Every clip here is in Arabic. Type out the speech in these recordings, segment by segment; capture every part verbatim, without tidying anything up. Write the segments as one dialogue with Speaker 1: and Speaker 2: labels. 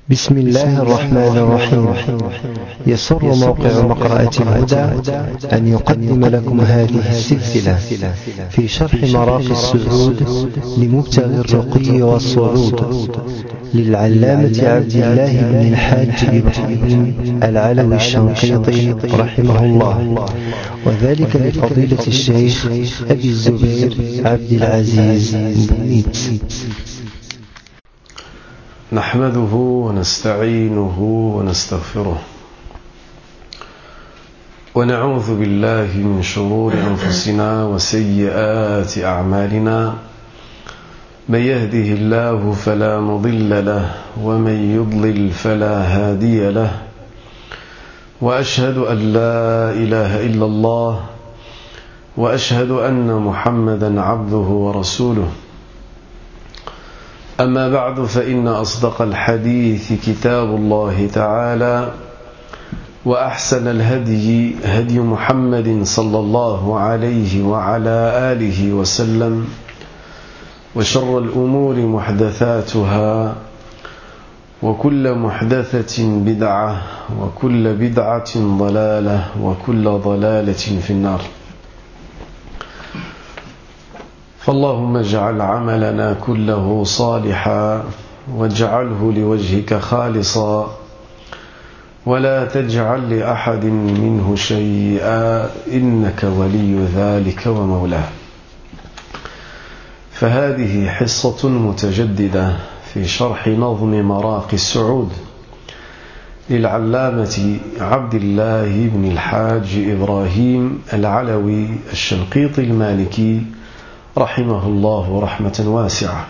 Speaker 1: بسم الله الرحمن الرحيم. يسر موقع مقرأة الهدى أن يقدم لكم هذه السلسلة في شرح مراقي السعود لمبتغي الرقي والصعود للعلامة عبد الله بن الحاج إبراهيم العلوي الشنقيطي رحمه الله، وذلك لفضيلة الشيخ أبي الزبير عبد العزيز بنيت.
Speaker 2: نحمده ونستعينه ونستغفره ونعوذ بالله من شرور أنفسنا وسيئات أعمالنا، من يهده الله فلا مضل له ومن يضلل فلا هادي له، وأشهد أن لا إله إلا الله وأشهد أن محمدا عبده ورسوله. أما بعد، فإن أصدق الحديث كتاب الله تعالى، وأحسن الهدي هدي محمد صلى الله عليه وعلى آله وسلم، وشر الأمور محدثاتها، وكل محدثة بدعة، وكل بدعة ضلالة، وكل ضلالة في النار. فاللهم اجعل عملنا كله صالحا واجعله لوجهك خالصا، ولا تجعل لأحد منه شيئا، إنك ولي ذلك ومولاه. فهذه حصة متجددة في شرح نظم مراقي السعود للعلامة عبد الله بن الحاج إبراهيم العلوي الشنقيطي المالكي رحمه الله رحمة واسعة.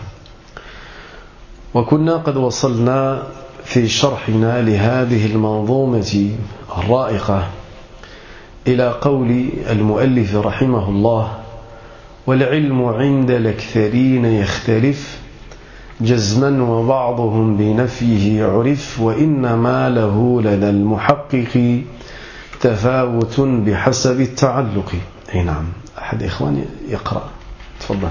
Speaker 2: وكنا قد وصلنا في شرحنا لهذه المنظومة الرائقة إلى قول المؤلف رحمه الله: والعلم عند الأكثرين يختلف جزما وبعضهم بنفيه عرف، وإنما له لدى المحقق تفاوت بحسب التعلق. أي نعم، أحد إخواني يقرأ، تفضل.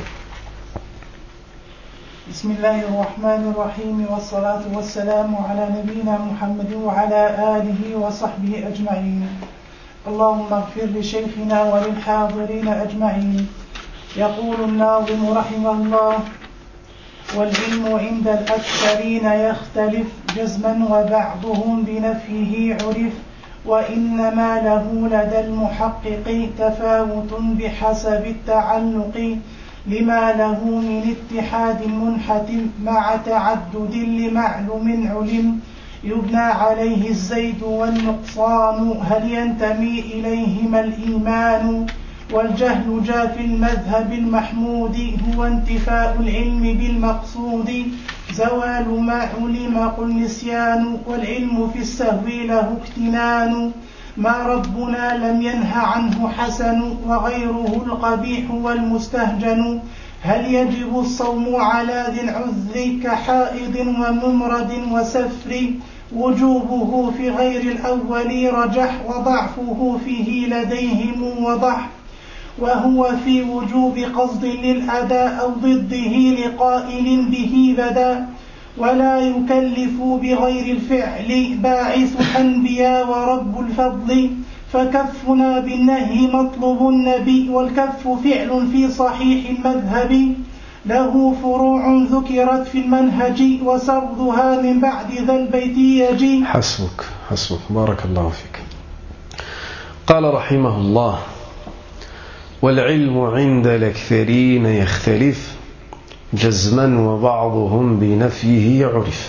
Speaker 3: بسم الله الرحمن الرحيم، والصلاة والسلام على نبينا محمد وعلى آله وصحبه أجمعين. اللهم اغفر لشيخنا وللحاضرين أجمعين. يقول الناظم رحمه الله: والعلم عند الأكثرين يختلف جزما وبعضهم بنفيه عرف، وإنما له لدى المحقق تفاوت بحسب التعلق، لما له من اتحاد منحت مع تعدد لمعلوم علم، يبنى عليه الزيد والنقصان، هل ينتمي إليهما الإيمان؟ والجهل جاء في المذهب المحمود، هو انتفاء العلم بالمقصود، زوال ما علم قل نسيان، والعلم في السهو له اكتنان، ما ربنا لم ينه عنه حسن، وغيره القبيح والمستهجن، هل يجب الصوم على ذي العذر كحائض وممرض وسفر؟ وجوبه في غير الأول رجح، وضعفه فيه لديهم وضح، وهو في وجوب قصد للأداء أو ضده لقائل به بدا، ولا يكلف بغير الفعل باعث الأنبياء ورب الفضل، فكفنا بالنهي مطلب النبي، والكف فعل في صحيح المذهب، له فروع ذكرت في المنهج، وسردها من بعد ذا البيت يجي.
Speaker 2: حسبك حسبك، بارك الله فيك. قال رحمه الله: والعلم عند الأكثرين يختلف جزما وبعضهم بنفيه عرف.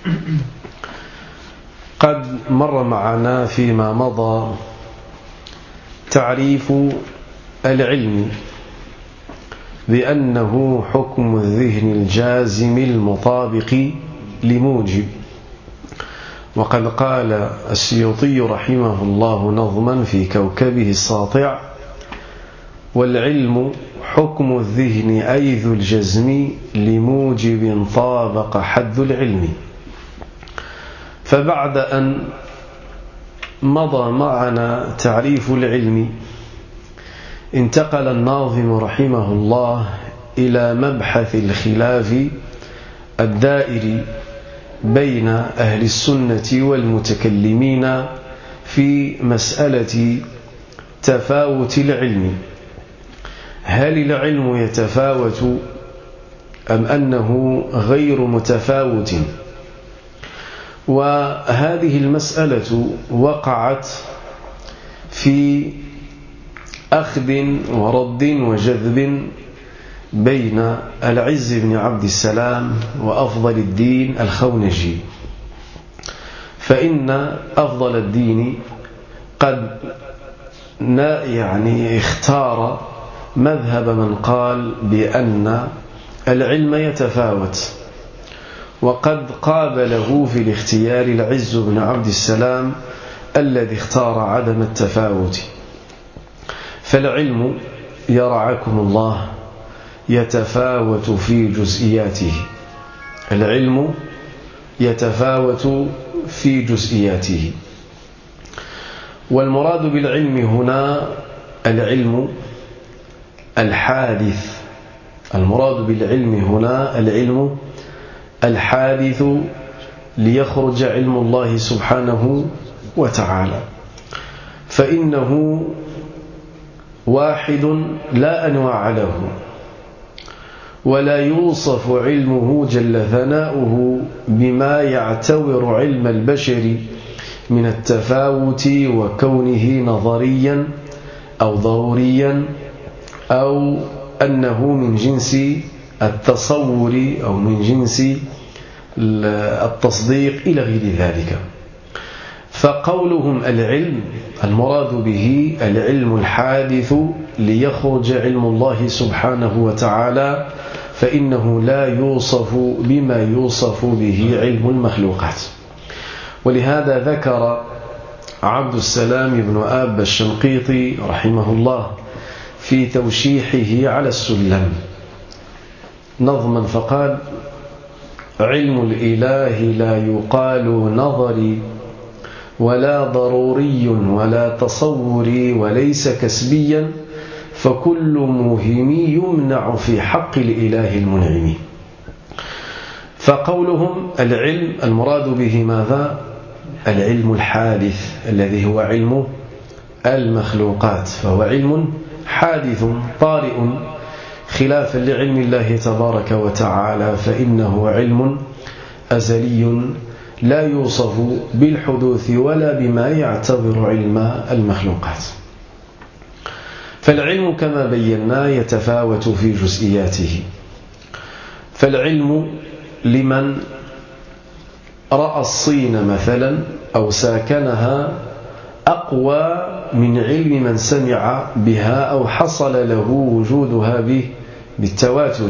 Speaker 2: قد مر معنا فيما مضى تعريف العلم بأنه حكم الذهن الجازم المطابق لموجب، وقد قال السيوطي رحمه الله نظما في كوكبه الساطع: والعلم حكم الذهن أي ذو الجزم لموجب طابق حد العلم. فبعد أن مضى معنا تعريف العلم، انتقل الناظم رحمه الله إلى مبحث الخلاف الدائر بين أهل السنة والمتكلمين في مسألة تفاوت العلم. هل العلم يتفاوت أم أنه غير متفاوت؟ وهذه المسألة وقعت في أخذ ورد وجذب بين العز بن عبد السلام وأفضل الدين الخونجي. فإن أفضل الدين قد يعني اختار مذهب من قال بأن العلم يتفاوت، وقد قابله في الاختيار العز بن عبد السلام الذي اختار عدم التفاوت. فالعلم يرعاكم الله يتفاوت في جزئياته، العلم يتفاوت في جزئياته. والمراد بالعلم هنا العلم الحادث، المراد بالعلم هنا العلم الحادث ليخرج علم الله سبحانه وتعالى، فإنه واحد لا أنواع له، ولا يوصف علمه جل ثناؤه بما يعتبر علم البشر من التفاوت وكونه نظريا أو ضروريا أو أنه من جنس التصور أو من جنس التصديق إلى غير ذلك. فقولهم العلم المراد به العلم الحادث ليخرج علم الله سبحانه وتعالى، فإنه لا يوصف بما يوصف به علم المخلوقات. ولهذا ذكر عبد السلام بن آب الشنقيطي رحمه الله في توشيحه على السلم نظما فقال: علم الإله لا يقال نظري ولا ضروري ولا تصوري وليس كسبيا، فكل موهم يمنع في حق الإله المنعم. فقولهم العلم المراد به ماذا؟ العلم الحادث الذي هو علم المخلوقات، فهو علم حادث طارئ خلافا لعلم الله تبارك وتعالى، فإنه علم أزلي لا يوصف بالحدوث ولا بما يعتبر علم المخلوقات. فالعلم كما بينا يتفاوت في جزئياته. فالعلم لمن رأى الصين مثلا أو ساكنها أقوى من علم من سمع بها أو حصل له وجودها به بالتواتر.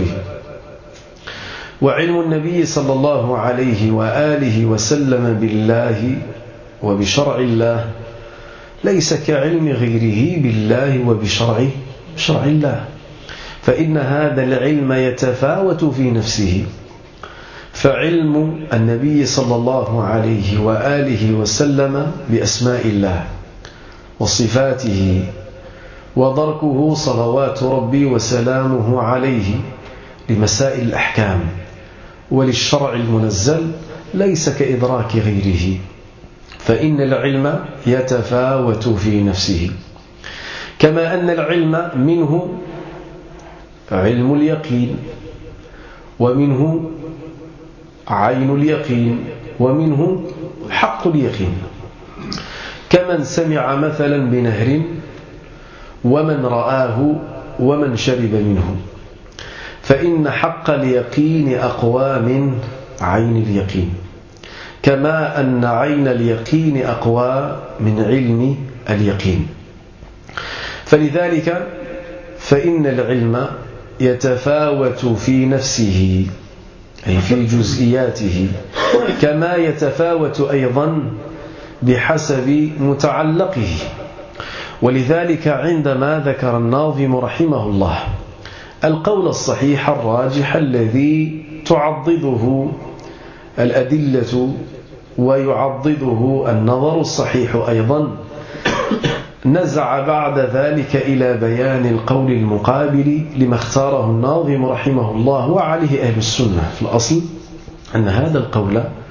Speaker 2: وعلم النبي صلى الله عليه وآله وسلم بالله وبشرع الله ليس كعلم غيره بالله وبشرع شرع الله، فإن هذا العلم يتفاوت في نفسه. فعلم النبي صلى الله عليه وآله وسلم بأسماء الله وصفاته ودركه صلوات ربي وسلامه عليه لمسائل الأحكام وللشرع المنزل ليس كإدراك غيره، فإن العلم يتفاوت في نفسه. كما أن العلم منه علم اليقين، ومنه عين اليقين، ومنه حق اليقين. كمن سمع مثلا بنهر ومن رآه ومن شرب منه، فإن حق اليقين أقوى من عين اليقين، كما أن عين اليقين أقوى من علم اليقين. فلذلك فإن العلم يتفاوت في نفسه أي في جزئياته، كما يتفاوت أيضا بحسب متعلقه. ولذلك عندما ذكر الناظم رحمه الله القول الصحيح الراجح الذي تعضده الأدلة ويعضده النظر الصحيح أيضا، نزع بعد ذلك إلى بيان القول المقابل لما اختاره الناظم رحمه الله وعليه أهل السنة. في الأصل أن هذا القول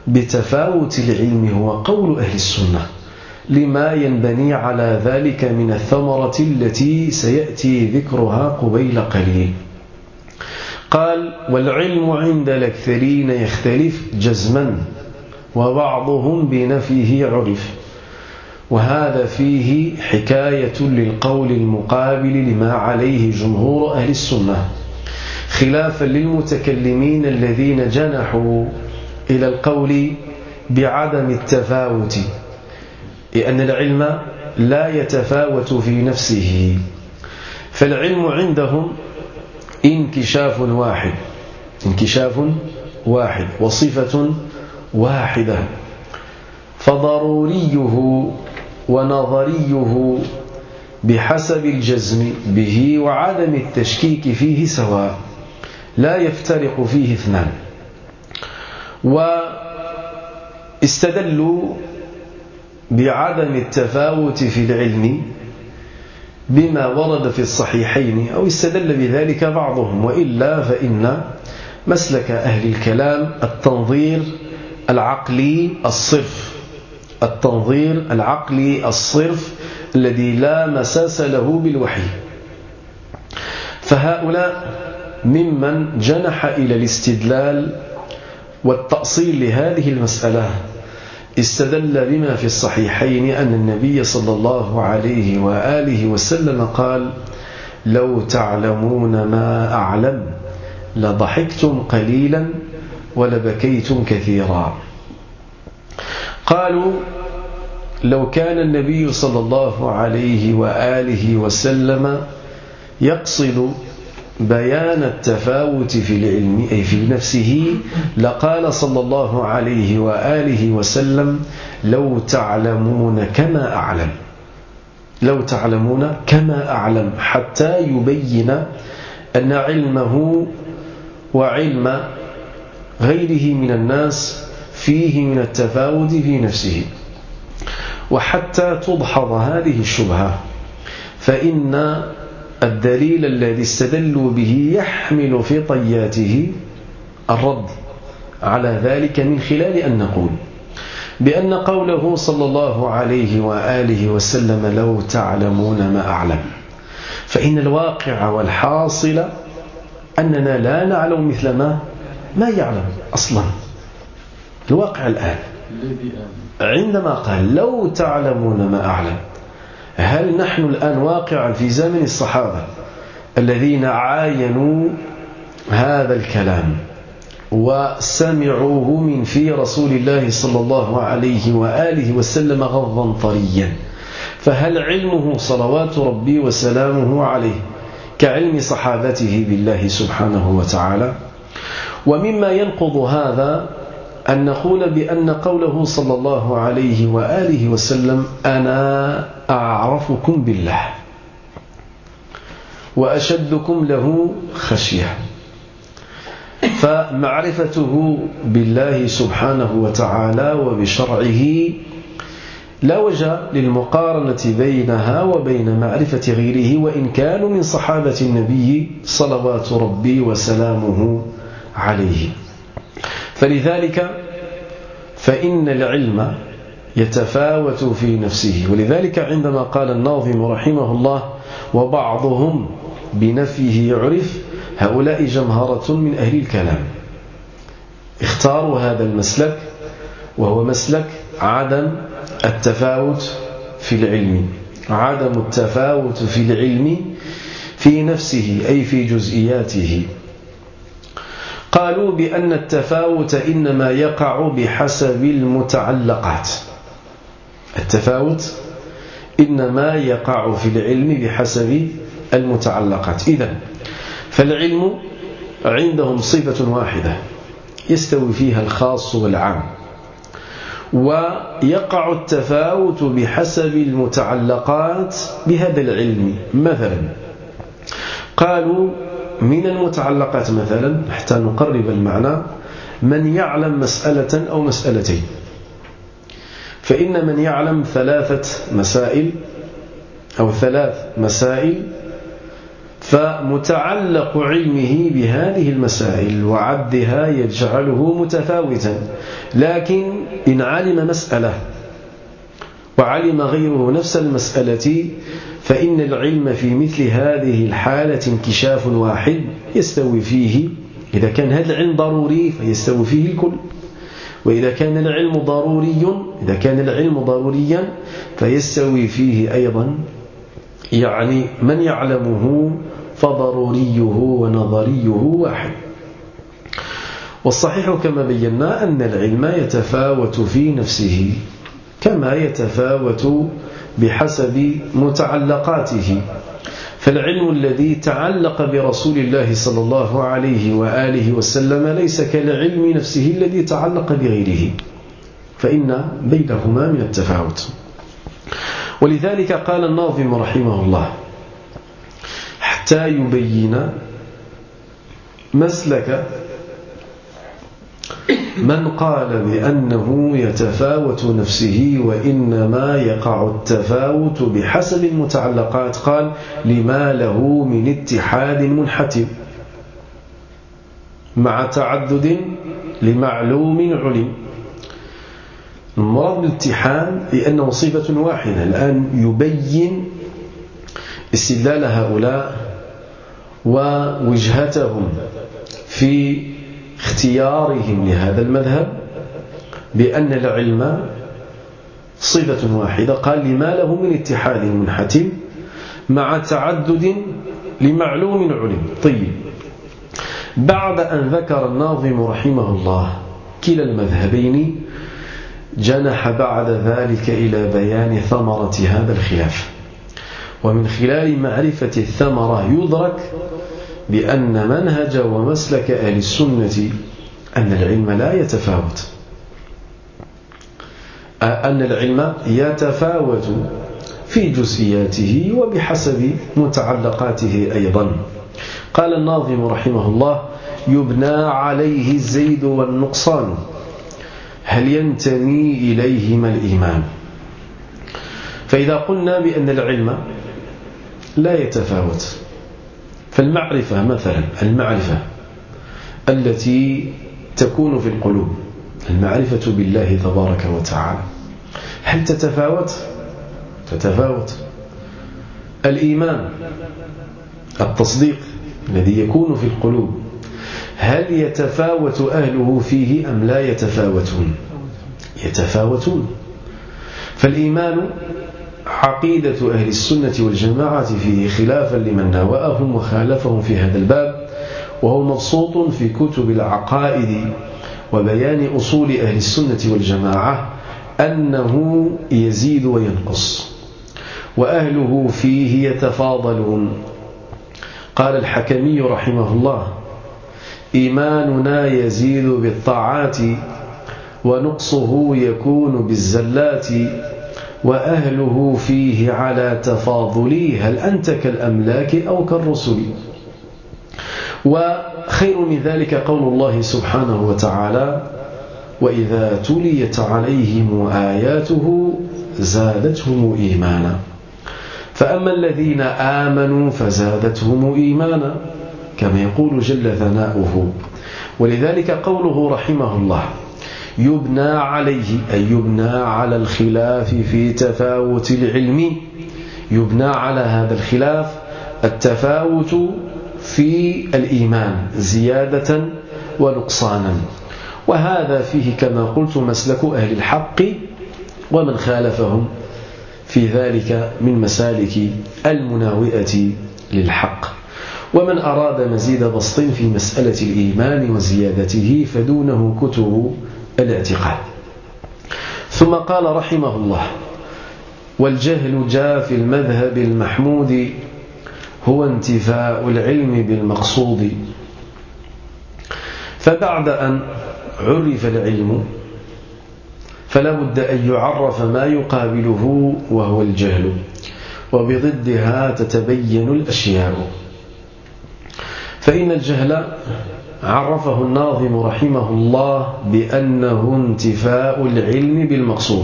Speaker 2: بتفاوت العلم هو قول أهل السنة، لما ينبني على ذلك من الثمرة التي سيأتي ذكرها قبيل قليل. قال: والعلم عند الأكثرين يختلف جزما، وبعضهم بنفيه عرف، وهذا فيه حكاية للقول المقابل لما عليه جمهور أهل السنة، خلافا للمتكلمين الذين جنحوا إلى القول بعدم التفاوت، لأن العلم لا يتفاوت في نفسه، فالعلم عندهم انكشاف واحد انكشاف واحد وصفة واحدة، فضروريه ونظريه بحسب الجزم به وعدم التشكيك فيه سواء، لا يفترق فيه اثنان. واستدلوا بعدم التفاوت في العلم بما ورد في الصحيحين، أو استدل بذلك بعضهم، وإلا فإن مسلك أهل الكلام التنظير العقلي الصرف التنظير العقلي الصرف الذي لا مساس له بالوحي. فهؤلاء ممن جنح إلى الاستدلال والتأصيل لهذه المسألة، استدل بما في الصحيحين أن النبي صلى الله عليه وآله وسلم قال: لو تعلمون ما أعلم لضحكتم قليلا ولبكيتم كثيرا. قالوا: لو كان النبي صلى الله عليه وآله وسلم يقصد بيان التفاوت في العلم أي في نفسه لقال صلى الله عليه وآله وسلم: لو تعلمون كما أعلم لو تعلمون كما أعلم، حتى يبين أن علمه وعلم غيره من الناس فيه من التفاوت في نفسه. وحتى تدحض هذه الشبهة، فإن الدليل الذي استدلوا به يحمل في طياته الرد على ذلك، من خلال أن نقول بأن قوله صلى الله عليه وآله وسلم: لو تعلمون ما أعلم، فإن الواقع والحاصل أننا لا نعلم مثل ما ما يعلم أصلا. الواقع الآن عندما قال: لو تعلمون ما أعلم، هل نحن الآن واقعا في زمن الصحابة الذين عاينوا هذا الكلام وسمعوه من في رسول الله صلى الله عليه وآله وسلم غضا طريا، فهل علمه صلوات ربي وسلامه عليه كعلم صحابته بالله سبحانه وتعالى؟ ومما ينقض هذا أن نقول بأن قوله صلى الله عليه وآله وسلم: أنا أعرفكم بالله وأشدكم له خشية، فمعرفته بالله سبحانه وتعالى وبشرعه لا وجه للمقارنة بينها وبين معرفة غيره، وإن كانوا من صحابة النبي صلوات ربي وسلامه عليه. فلذلك فإن العلم يتفاوت في نفسه، ولذلك عندما قال الناظم رحمه الله: وبعضهم بنفيه عرف، هؤلاء جمهرة من أهل الكلام اختاروا هذا المسلك، وهو مسلك عدم التفاوت في العلم عدم التفاوت في العلم في نفسه أي في جزئياته. قالوا بأن التفاوت إنما يقع بحسب المتعلقات التفاوت إنما يقع في العلم بحسب المتعلقات. إذن فالعلم عندهم صفة واحدة يستوي فيها الخاص والعام، ويقع التفاوت بحسب المتعلقات بهذا العلم. مثلا قالوا من المتعلقات مثلا حتى نقرب المعنى: من يعلم مسألة أو مسألتين، فإن من يعلم ثلاثة مسائل أو ثلاث مسائل فمتعلق علمه بهذه المسائل وعدها يجعله متفاوتا. لكن إن علم مسألة وعلم غيره نفس المسألة فإن العلم في مثل هذه الحالة انكشاف واحد يستوي فيه. إذا كان هذا العلم ضروري فيستوي فيه الكل، وإذا كان العلم ضروري إذا كان العلم ضروريا فيستوي فيه أيضا يعني من يعلمه فضروريه ونظريه واحد. والصحيح كما بينا أن العلم يتفاوت في نفسه كما يتفاوت بحسب متعلقاته. فالعلم الذي تعلق برسول الله صلى الله عليه وآله وسلم ليس كالعلم نفسه الذي تعلق بغيره، فإن بينهما من التفاوت. ولذلك قال الناظم رحمه الله حتى يبين مسلك من قال بأنه يتفاوت نفسه وإنما يقع التفاوت بحسب المتعلقات. قال لما له من اتحاد منحتم مع تعدد لمعلوم علم. المراد بالاتحاد لأنه صفة واحدة. الآن يبين استدلال هؤلاء ووجهتهم في اختيارهم لهذا المذهب بأن العلم صفة واحدة. قال لما له من اتحاد منحتم مع تعدد لمعلوم علم. طيب، بعد أن ذكر الناظم رحمه الله كلا المذهبين جنح بعد ذلك إلى بيان ثمرة هذا الخلاف. ومن خلال معرفة الثمرة يدرك بأن منهج ومسلك أهل السنة أن العلم لا يتفاوت أن العلم يتفاوت في جزئياته وبحسب متعلقاته أيضا. قال الناظم رحمه الله يبنى عليه الزيد والنقصان هل ينتمي إليهما الإيمان. فإذا قلنا بأن العلم لا يتفاوت فالمعرفة مثلا المعرفة التي تكون في القلوب المعرفة بالله تبارك وتعالى هل تتفاوت؟ تتفاوت. الإيمان التصديق الذي يكون في القلوب هل يتفاوت أهله فيه أم لا يتفاوتون؟ يتفاوتون. فالإيمان عقيدة أهل السنة والجماعة فيه خلافا لمن ناوأهم وخالفهم في هذا الباب، وهو مبسوط في كتب العقائد وبيان أصول أهل السنة والجماعة أنه يزيد وينقص وأهله فيه يتفاضلون. قال الحكمي رحمه الله إيماننا يزيد بالطاعات ونقصه يكون بالزلات وأهله فيه على تفاضل هل أنت كالأملاك أو كالرسل. وخير من ذلك قول الله سبحانه وتعالى وإذا تليت عليهم آياته زادتهم إيمانا فأما الذين آمنوا فزادتهم إيمانا كما يقول جل ثناؤه. ولذلك قوله رحمه الله يبنى عليه أي يبنى على الخلاف في تفاوت العلم. يبنى على هذا الخلاف التفاوت في الإيمان زيادة ونقصانا، وهذا فيه كما قلت مسلك أهل الحق ومن خالفهم في ذلك من مسالك المناوئة للحق. ومن أراد مزيد بسط في مسألة الإيمان وزيادته فدونه كتب الاعتقاد. ثم قال رحمه الله والجهل جاء في المذهب المحمود هو انتفاء العلم بالمقصود. فبعد أن عرف العلم فلا بد أن يعرف ما يقابله وهو الجهل، وبضدها تتبين الأشياء. فإن الجهل عرفه الناظم رحمه الله بأنه انتفاء العلم بالمقصود.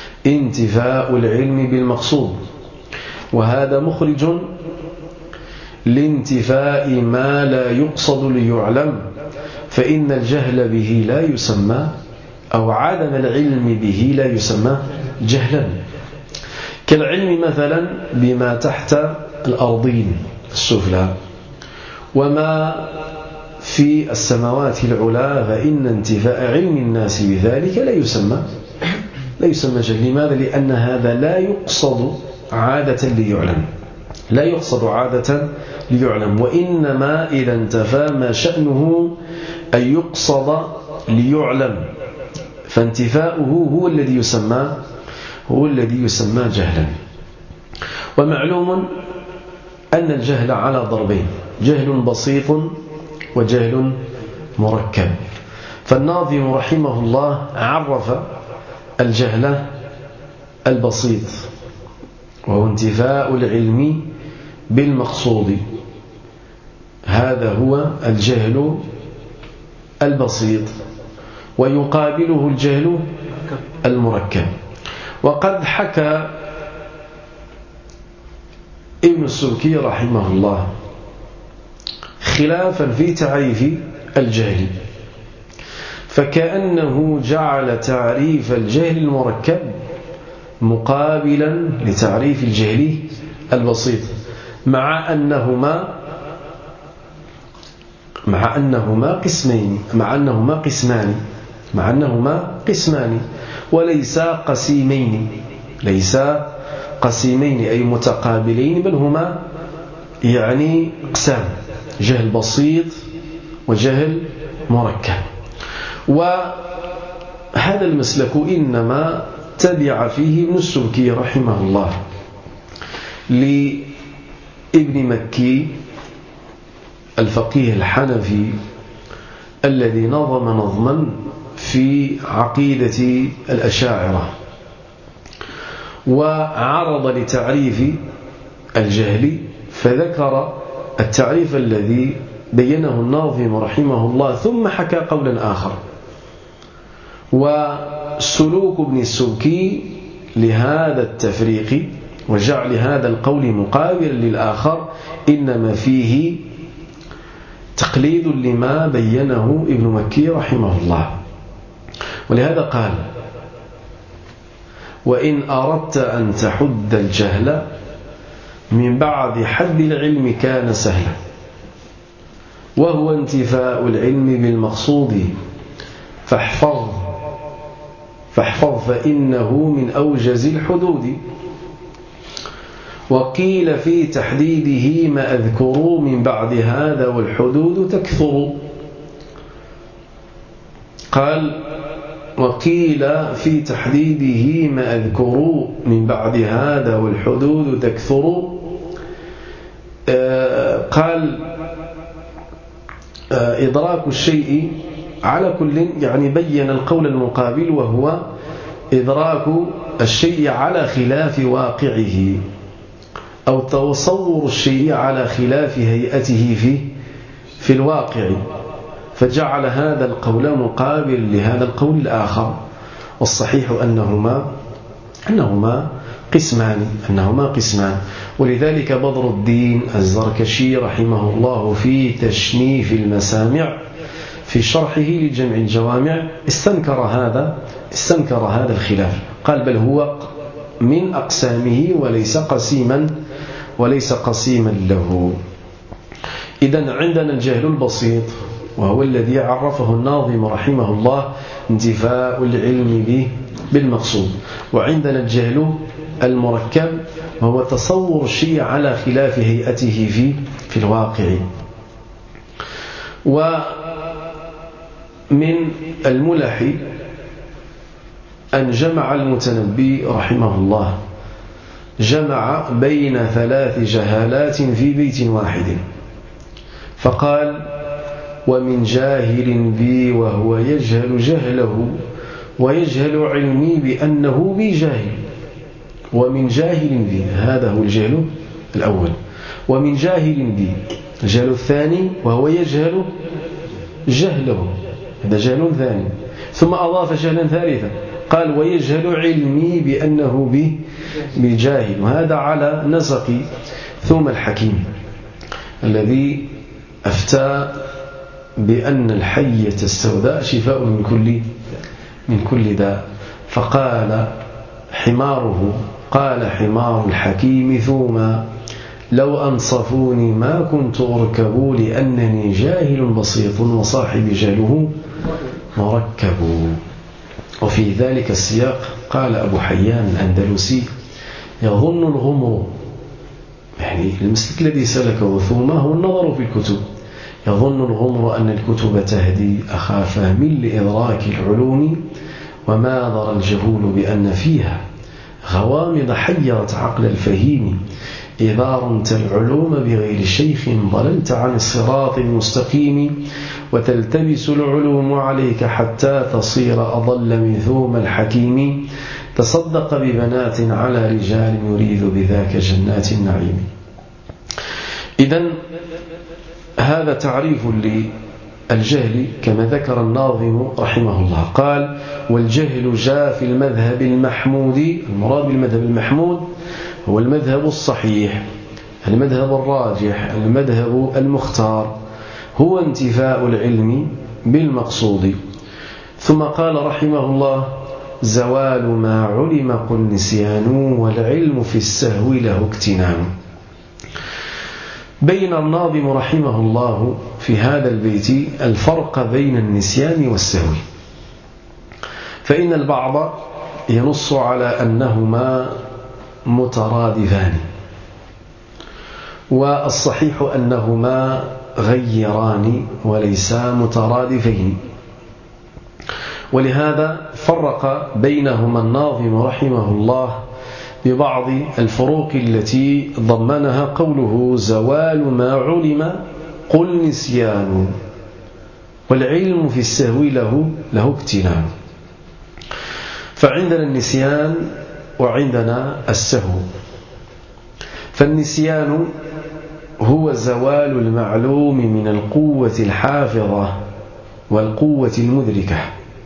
Speaker 2: انتفاء العلم بالمقصود، وهذا مخرج لانتفاء ما لا يقصد ليعلم، فإن الجهل به لا يسمى، أو عدم العلم به لا يسمى جهلا. كالعلم مثلا بما تحت الأرضين السفلى وما في السماوات العلى، فإن انتفاء علم الناس بذلك لا يسمى لا يسمى جهل. لماذا؟ لأن هذا لا يقصد عادة ليعلم، لا يقصد عادة ليعلم، وإنما إذا انتفى ما شأنه أن يقصد ليعلم، فانتفاؤه هو الذي يسمى هو الذي يسمى جهلا. ومعلوم أن الجهل على ضربين: جهل بسيط وجهل مركب. فالناظم رحمه الله عرف الجهل البسيط، وهو انتفاء العلم بالمقصود، هذا هو الجهل البسيط، ويقابله الجهل المركب. وقد حكى ابن السبكي رحمه الله خلافا في تعريف الجهل، فكأنه جعل تعريف الجهل المركب مقابلا لتعريف الجهل البسيط، مع أنهما مع أنهما قسمين مع أنهما قسمان مع أنهما قسمان وليس قسيمين ليس قسيمين أي متقابلين، بل هما يعني أقسام: جهل بسيط وجهل مركب. وهذا المسلك إنما تبع فيه ابن السبكي رحمه الله لابن مكي الفقيه الحنفي الذي نظم نظما في عقيدة الأشاعرة، وعرض لتعريف الجهل، فذكر التعريف الذي بينه الناظم رحمه الله، ثم حكى قولا آخر. وسلوك ابن السبكي لهذا التفريق وجعل هذا القول مقابلا للآخر إنما فيه تقليد لما بينه ابن مكي رحمه الله. ولهذا قال: وإن أردت أن تحد الجهل من بعد حد العلم كان سهلا، وهو انتفاء العلم بالمقصود، فاحفظ فاحفظ فإنه من أوجز الحدود. وقيل في تحديده ما أذكر من بعد هذا والحدود تكثر. قال: وقيل في تحديده ما أذكر من بعد هذا والحدود تكثر. آه قال: آه إدراك الشيء على كل، يعني بين القول المقابل، وهو إدراك الشيء على خلاف واقعه، أو تصور الشيء على خلاف هيئته في في الواقع، فجعل هذا القول مقابل لهذا القول الآخر. والصحيح أنهما أنهما قسمان أنهما قسمان ولذلك بدر الدين الزركشي رحمه الله في تشنيف المسامع في شرحه لجمع الجوامع استنكر هذا استنكر هذا الخلاف، قال: بل هو من أقسامه وليس قسيما وليس قسيما له. إذن عندنا الجهل البسيط، وهو الذي عرفه الناظم رحمه الله انتفاء العلم به بالمقصود. وعندنا الجهل المركب، وهو تصور الشيء على خلاف هيئته في في الواقع. ومن الملح أن جمع المتنبي رحمه الله جمع بين ثلاث جهالات في بيت واحد، فقال: ومن جاهل بي وهو يجهل جهله ويجهل علمي بأنه بي جاهل. ومن جاهل بي، هذا هو الجهل الأول. ومن جاهل بي الجهل الثاني، وهو يجهل جهله، هذا جهل ثاني. ثم أضاف جهلا ثالثا، قال: ويجهل علمي بأنه بي بجاهل، وهذا على نسق ثم الحكيم. الذي أفتى بأن الحية السوداء شفاء من كل من كل داء، فقال حماره قال حمار الحكيم ثوما لو أنصفوني ما كنت أركب لأنني جاهل بسيط وصاحب جهله مركب. وفي ذلك السياق قال أبو حيان الأندلسي يظن الغمر، يعني المسلك الذي سلكه ثوما هو النظر في الكتب، يظن الغمر أن الكتب تهدي أخا فهم لإدراك العلوم، وما ضر الجهول بأن فيها غوامض حيرت عقل الفهيم، إذا رمت العلوم بغير شيخ ضللت عن الصراط المستقيم، وتلتبس العلوم عليك حتى تصير أضل من ثوم الحكيم، تصدق ببنات على رجال يريد بذاك جنات النعيم. إذن هذا تعريف للجهل كما ذكر الناظم رحمه الله، قال والجهل جاء في المذهب المحمود، المراد بالمذهب المحمود هو المذهب الصحيح، المذهب الراجح، المذهب المختار، هو انتفاء العلم بالمقصود. ثم قال رحمه الله زوال ما علم قل نسيان، والعلم في السهو له اكتنان. بين الناظم رحمه الله في هذا البيت الفرق بين النسيان والسهو، فإن البعض ينص على أنهما مترادفان، والصحيح أنهما غيران وليسا مترادفين، ولهذا فرق بينهما الناظم رحمه الله ببعض الفروق التي ضمنها قوله زوال ما علم قل نسيان، والعلم في السهو له له اكتنان. فعندنا النسيان وعندنا السهو. فالنسيان هو زوال المعلوم من القوة الحافظة والقوة المدركة،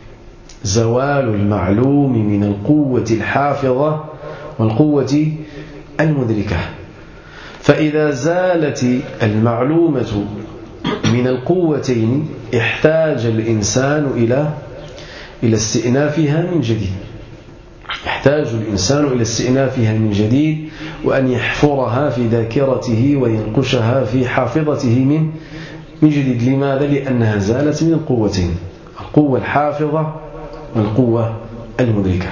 Speaker 2: زوال المعلوم من القوة الحافظة والقوة المدركة. فإذا زالت المعلومة من القوتين احتاج الإنسان إلى إلى استئنافها من جديد، يحتاج الإنسان إلى استئنافها من جديد، وأن يحفرها في ذاكرته وينقشها في حافظته من من جديد. لماذا؟ لأنها زالت من القوتين، القوة الحافظة والقوة المدركة.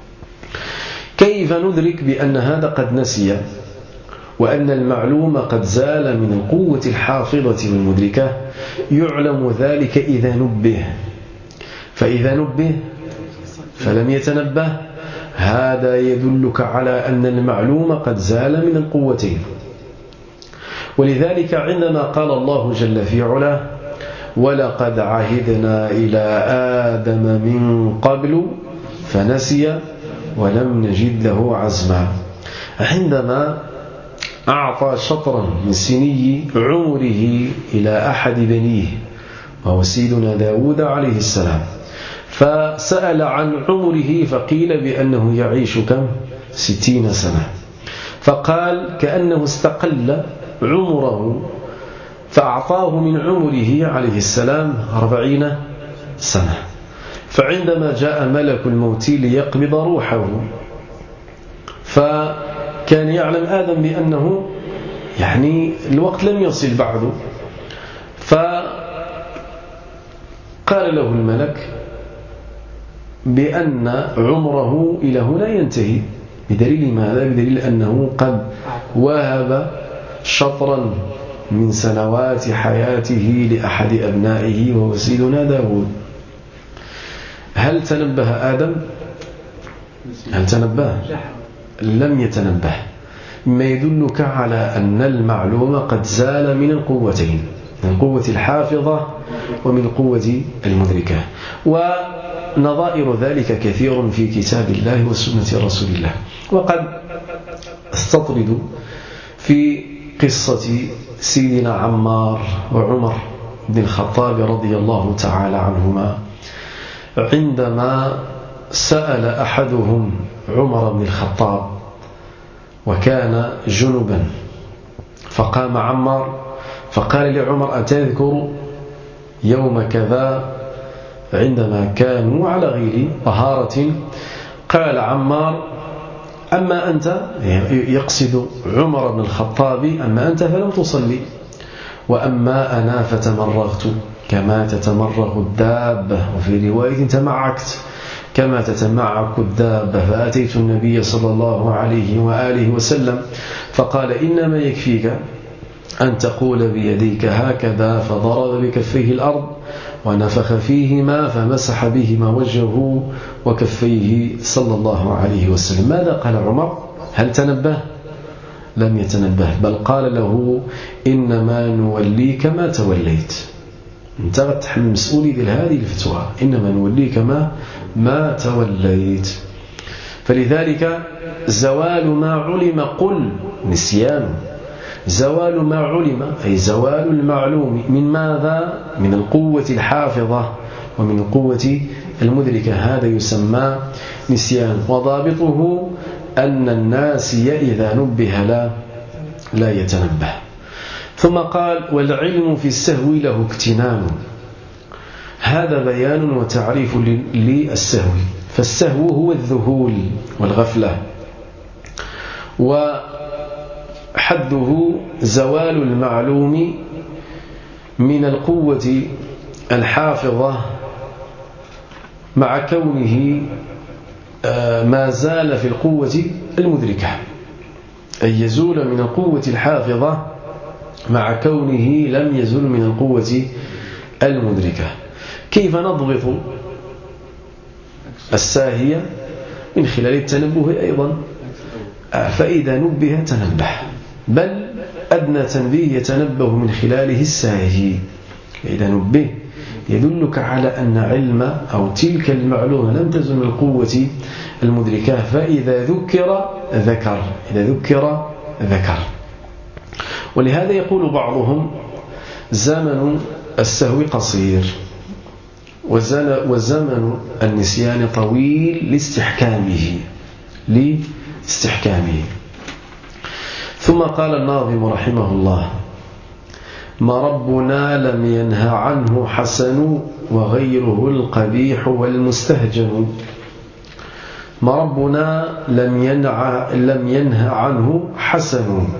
Speaker 2: كيف ندرك بأن هذا قد نسي وأن المعلوم قد زال من القوة الحافظة والمدركة؟ يعلم ذلك إذا نبه، فإذا نبه فلم يتنبه هذا يدلك على أن المعلوم قد زال من القوتين. ولذلك عندنا قال الله جل في علاه ولقد عهدنا إلى آدم من قبل فنسي ولم نجد له عزما. عندما أعطى شطرا من سني عمره إلى أحد بنيه وهو سيدنا داود عليه السلام، فسأل عن عمره فقيل بأنه يعيش كم؟ ستين سنة، فقال كأنه استقل عمره فأعطاه من عمره عليه السلام أربعين سنة. فعندما جاء ملك الموت ليقبض روحه فكان يعلم آدم بأنه يعني الوقت لم يصل بعد، فقال له الملك بأن عمره إلى هنا ينتهي. بدليل ماذا؟ بدليل أنه قد وهب شطرا من سنوات حياته لأحد أبنائه وهو سيدنا داود. هل تنبه آدم؟ هل تنبه؟ لم يتنبه، مما يدلك على أن المعلوم قد زال من القوتين، من القوة الحافظة ومن القوة المدركة. ونظائر ذلك كثير في كتاب الله وسنة رسول الله. وقد استطرد في قصة سيدنا عمار وعمر بن الخطاب رضي الله تعالى عنهما، عندما سأل أحدهم عمر بن الخطاب وكان جنبا، فقام عمار فقال لعمر أتذكر يوم كذا عندما كانوا على غير طهارة؟ قال عمار أما أنت، يقصد عمر بن الخطاب، أما أنت فلم تصلي، وأما أنا فتمرغت كما تتمرغ الدابة، وفي رواية تمعكت كما تتمعك الدابة، فأتيت النبي صلى الله عليه وآله وسلم فقال إنما يكفيك أن تقول بيديك هكذا، فضرب بكفيه الأرض ونفخ فيهما فمسح بهما وجهه وكفيه صلى الله عليه وسلم. ماذا قال عمر؟ هل تنبه؟ لم يتنبه، بل قال له إنما نوليك ما توليت، انت غتحمل مسؤولية هذه الفتوى، إنما نوليك ما ما توليت. فلذلك زوال ما علم قل نسيان، زوال ما علم أي زوال المعلوم من ماذا؟ من القوة الحافظة ومن القوة المدركة، هذا يسمى نسيان. وضابطه أن الناسي إذا نبه لا لا يتنبه. ثم قال والعلم في السهو له اكتنان، هذا بيان وتعريف للسهو. فالسهو هو الذهول والغفلة، وحده زوال المعلوم من القوة الحافظة مع كونه ما زال في القوة المدركة، أي يزول من القوة الحافظة مع كونه لم يزل من القوة المدركة. كيف نضبط الساهية؟ من خلال التنبه أيضا، فإذا نبه تنبه، بل أدنى تنبيه يتنبه من خلاله الساهي. إذا نبه يدلك على أن علم أو تلك المعلومة لم تزل من القوة المدركة، فإذا ذكر ذكر، إذا ذكر ذكر. ولهذا يقول بعضهم زمن السهو قصير وزمن النسيان طويل لاستحكامه لاستحكامه. ثم قال الناظم رحمه الله ما ربنا لم ينه عنه حسن وغيره القبيح والمستهجن. ما ربنا لم ينع لم ينه عنه حسن،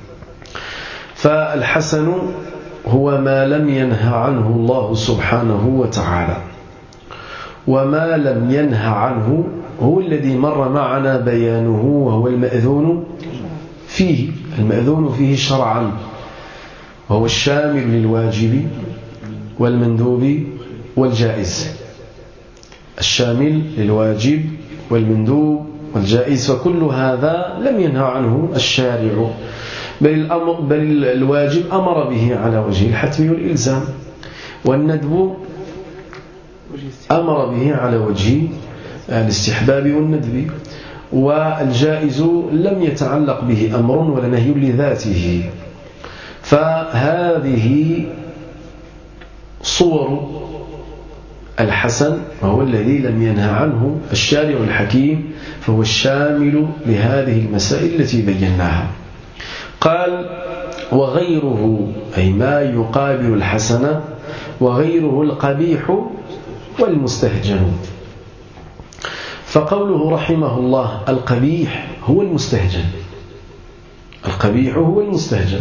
Speaker 2: فالحسن هو ما لم ينه عنه الله سبحانه وتعالى، وما لم ينه عنه هو الذي مر معنا بيانه، وهو المأذون فيه، المأذون فيه شرعا، وهو الشامل للواجب والمندوب والجائز، الشامل للواجب والمندوب والجائز، فكل هذا لم ينهى عنه الشارع، بل, الأمر بل الواجب أمر به على وجه الحتم والإلزام، والندب أمر به على وجه الاستحباب والندب، والجائز لم يتعلق به أمر ولا نهي لذاته. فهذه صور الحسن، وهو الذي لم ينهى عنه الشارع الحكيم، فهو الشامل لهذه المسائل التي بيناها. قال وغيره أي ما يقابل الحسن، وغيره القبيح والمستهجن. فقوله رحمه الله القبيح هو المستهجن، القبيح هو المستهجن،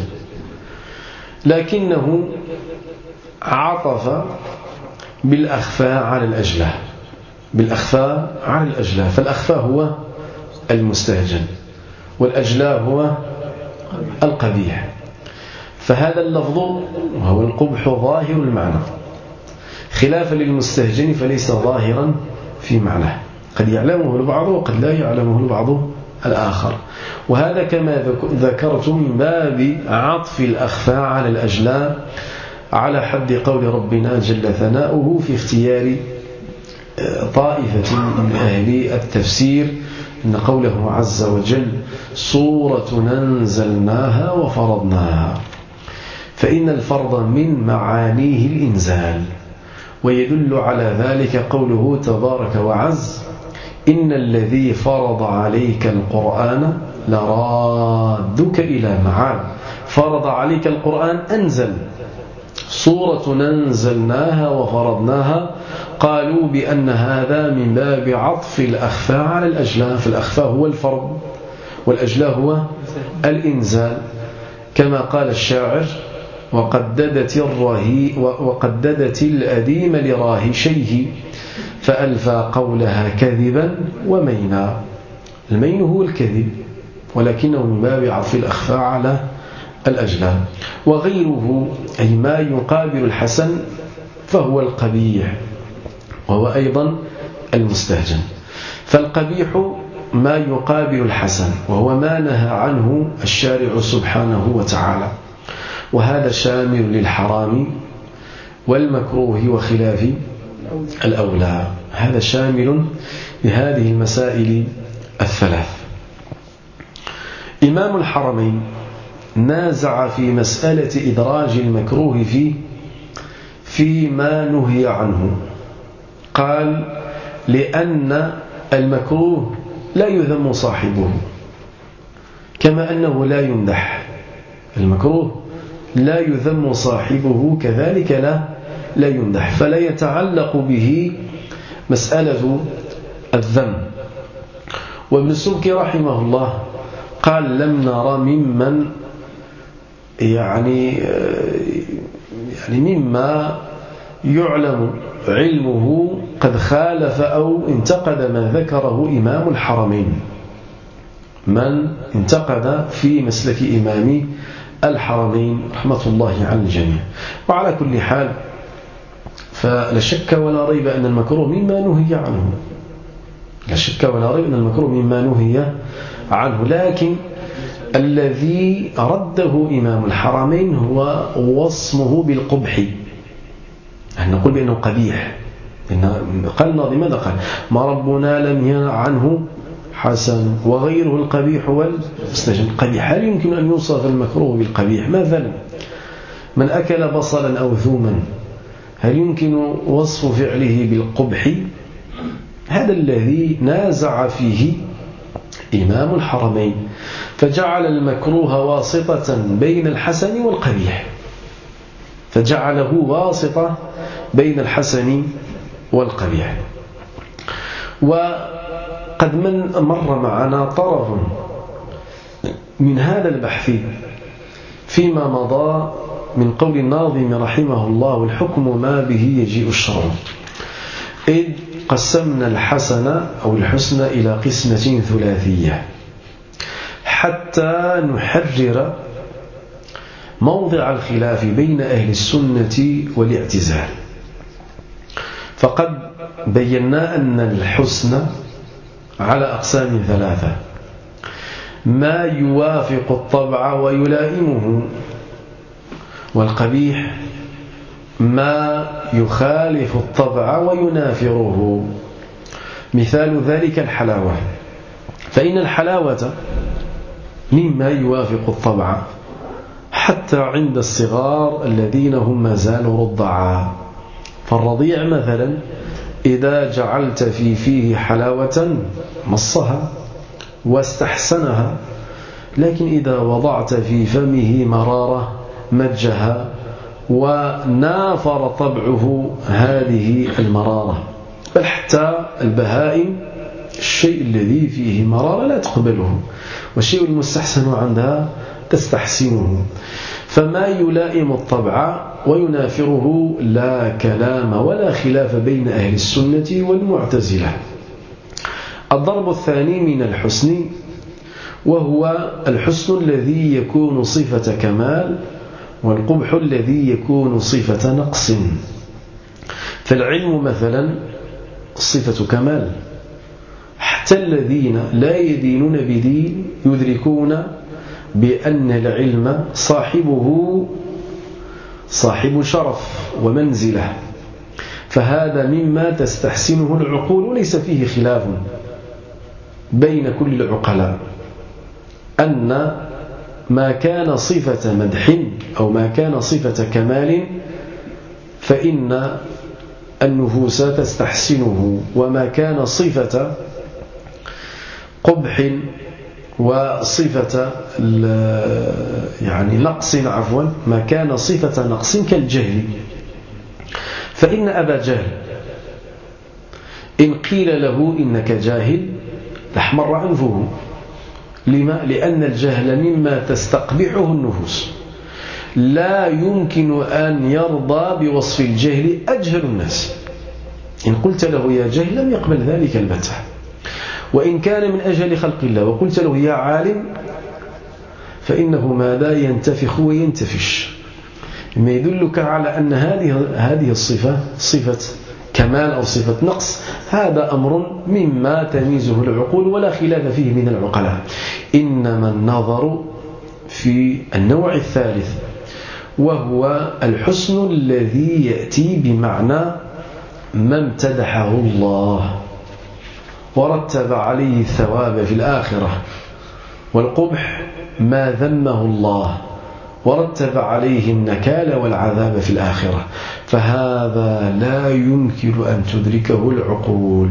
Speaker 2: لكنه عطف بالأخفاء على الأجلى، بالأخفاء على الأجلى، فالأخفاء هو المستهجن والأجلى هو القبيح. فهذا اللفظ وهو القبح ظاهر المعنى، خلافا للمستهجن فليس ظاهرا في معناه، قد يعلمه البعض وقد لا يعلمه البعض الآخر. وهذا كما ذكرت من باب عطف الأخفاء على الأجلى، على حد قول ربنا جل ثناؤه في اختيار طائفة من أهل التفسير أن قوله عز وجل سورة أنزلناها وفرضناها، فإن الفرض من معانيه الإنزال، ويدل على ذلك قوله تبارك وعز إن الذي فرض عليك القرآن لرادك إلى معاد. فرض عليك القرآن أنزل سورة ننزلناها وفرضناها، قالوا بأن هذا من باب عطف الأخفى على الأجلاء، فالأخفى هو الفرض والأجلاء هو الإنزال، كما قال الشاعر: وقددت, الرهي وقددت الأديم لراهشيه فألفى قولها كذبا ومينا. المين هو الكذب، ولكنه من باب عطف الأخفى على الأجلاء. وغيره أي ما يقابل الحسن فهو القبيح، وهو أيضا المستهجن. فالقبيح ما يقابل الحسن، وهو ما نهى عنه الشارع سبحانه وتعالى، وهذا شامل للحرام والمكروه وخلاف الأولى. هذا شامل لهذه المسائل الثلاث. إمام الحرمين نازع في مسألة إدراج المكروه في فيما نهي عنه. قال: لأن المكروه لا يذم صاحبه، كما أنه لا يمدح. المكروه لا يذم صاحبه، كذلك لا لا يمدح، فلا يتعلق به مسألة الذم. وابن السبكي رحمه الله قال: لم نرى ممن يعني يعني مما يعلم علمه قد خالف أو انتقد ما ذكره إمام الحرمين، من انتقد في مسلك إمام الحرمين رحمة الله على الجميع. وعلى كل حال فلا شك ولا ريب أن المكروه مما نهي عنه، لا شك ولا ريب أن المكروه مما نهي عنه، لكن الذي رده إمام الحرمين هو وصمه بالقبح. نحن نقول بأنه قبيح، قال الناظم ماذا قال؟ ما ربنا لم ينع عنه حسن وغيره القبيح والمستهجن. قبيح، هل يمكن أن يوصف المكروه بالقبيح؟ مثلا من أكل بصلا أو ثوما، هل يمكن وصف فعله بالقبح؟ هذا الذي نازع فيه إمام الحرمين، فجعل المكروه واسطة بين الحسن والقبيح، فجعله واسطة بين الحسن والقبيح. وقد من مر معنا طرف من هذا البحث فيما مضى من قول الناظم رحمه الله: والحكم ما به يجيء الشرع، إذ قسمنا الحسن أو الحسن إلى قسمة ثلاثية حتى نحرر موضع الخلاف بين أهل السنة والاعتزال. فقد بينا أن الحسن على أقسام ثلاثة: ما يوافق الطبع ويلائمه، والقبيح ما يخالف الطبع وينافره. مثال ذلك الحلاوة، فإن الحلاوة مما يوافق الطبع حتى عند الصغار الذين هم ما زالوا رضعا. فالرضيع مثلا إذا جعلت في فيه حلاوة مصها واستحسنها، لكن إذا وضعت في فمه مرارة مجها ونافر طبعه هذه المرارة. بل حتى البهائم الشيء الذي فيه مرارة لا تقبله، والشيء المستحسن عندها تستحسنه. فما يلائم الطبع وينافره لا كلام ولا خلاف بين أهل السنة والمعتزلة. الضرب الثاني من الحسن وهو الحسن الذي يكون صفة كمال، والقبح الذي يكون صفة نقص. فالعلم مثلا صفة كمال، حتى الذين لا يدينون بدين يدركون بأن العلم صاحبه صاحب شرف ومنزلة، فهذا مما تستحسنه العقول وليس فيه خلاف بين كل العقلاء، أن ما كان صفة مدح أو ما كان صفة كمال فإن النفوس تستحسنه، وما كان صفة قبح وصفة يعني نقص عفوا ما كان صفة نقص كالجهل. فإن أبا جهل إن قيل له إنك جاهل احمر أنفه. لما؟ لأن الجهل مما تستقبحه النفوس، لا يمكن أن يرضى بوصف الجهل أجهل الناس. إن قلت له يا جهل لم يقبل ذلك البتة، وإن كان من أجل خلق الله وقلت له يا عالم فإنه ماذا؟ ينتفخ وينتفش. ما يدلك على أن هذه هذه الصفة صفة كمال أو صفة نقص، هذا أمر مما تميزه العقول ولا خلاف فيه من العقلاء. إنما النظر في النوع الثالث، وهو الحسن الذي يأتي بمعنى ما امتدحه الله ورتب عليه الثواب في الآخرة، والقبح ما ذمه الله ورتب عليه النكال والعذاب في الآخرة. فهذا لا يمكن أن تدركه العقول.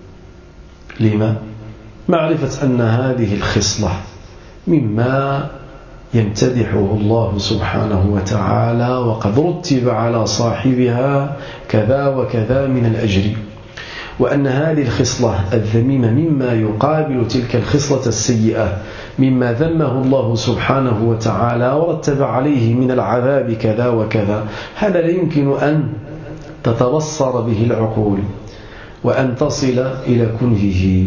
Speaker 2: لما؟ معرفة أن هذه الخصلة مما يمتدحه الله سبحانه وتعالى، وقد رتب على صاحبها كذا وكذا من الأجر، وأن هذه الخصلة الذميمة مما يقابل تلك الخصلة السيئة مما ذمه الله سبحانه وتعالى ورتب عليه من العذاب كذا وكذا. هذا لا يمكن أن تتبصر به العقول وأن تصل إلى كنهه.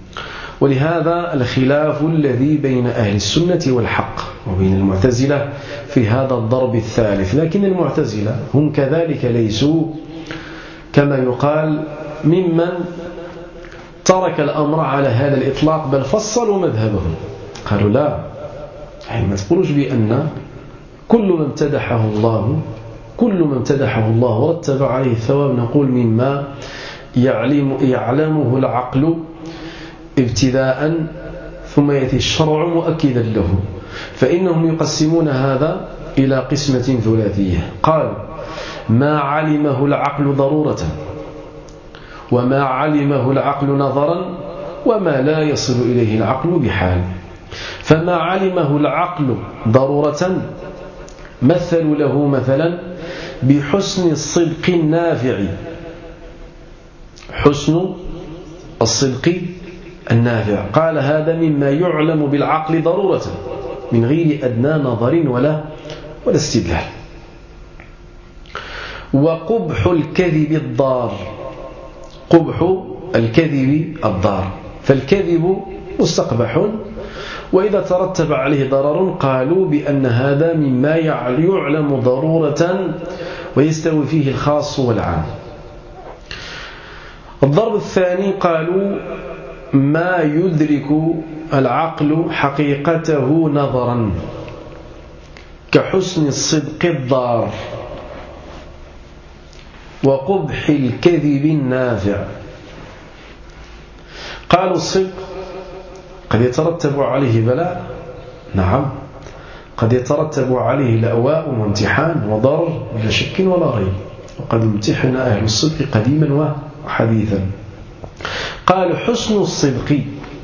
Speaker 2: ولهذا الخلاف الذي بين أهل السنة والحق وبين المعتزلة في هذا الضرب الثالث. لكن المعتزلة هم كذلك ليسوا كما يقال ممن ترك الأمر على هذا الإطلاق، بل فصلوا مذهبهم. قالوا لا، يعني ما تقولوش بأن كل ما امتدحه الله كل ما امتدحه الله ورتب عليه الثواب نقول مما يعلم يعلمه العقل ابتداء ثم يأتي الشرع مؤكدا له. فإنهم يقسمون هذا إلى قسمة ثلاثية. قال ما علمه العقل ضرورة، وما علمه العقل نظرا، وما لا يصل إليه العقل بحال. فما علمه العقل ضرورة مثلوا له مثلا بحسن الصدق النافع. حسن الصدق النافع قال هذا مما يعلم بالعقل ضرورة من غير أدنى نظر ولا ولا استدلال. وقبح الكذب الضار، قبح الكذب الضار، فالكذب مستقبح وإذا ترتب عليه ضرر قالوا بأن هذا مما يعلم ضرورة ويستوي فيه الخاص والعام. الضرب الثاني قالوا ما يدرك العقل حقيقته نظرا كحسن الصدق الضار وقبح الكذب النافع. قالوا الصدق قد يترتب عليه بلاء، نعم، قد يترتب عليه لأواء وامتحان وضرر بلا شك ولا ريب، وقد امتحن أهل الصدق قديما وحديثا. قال حسن الصدق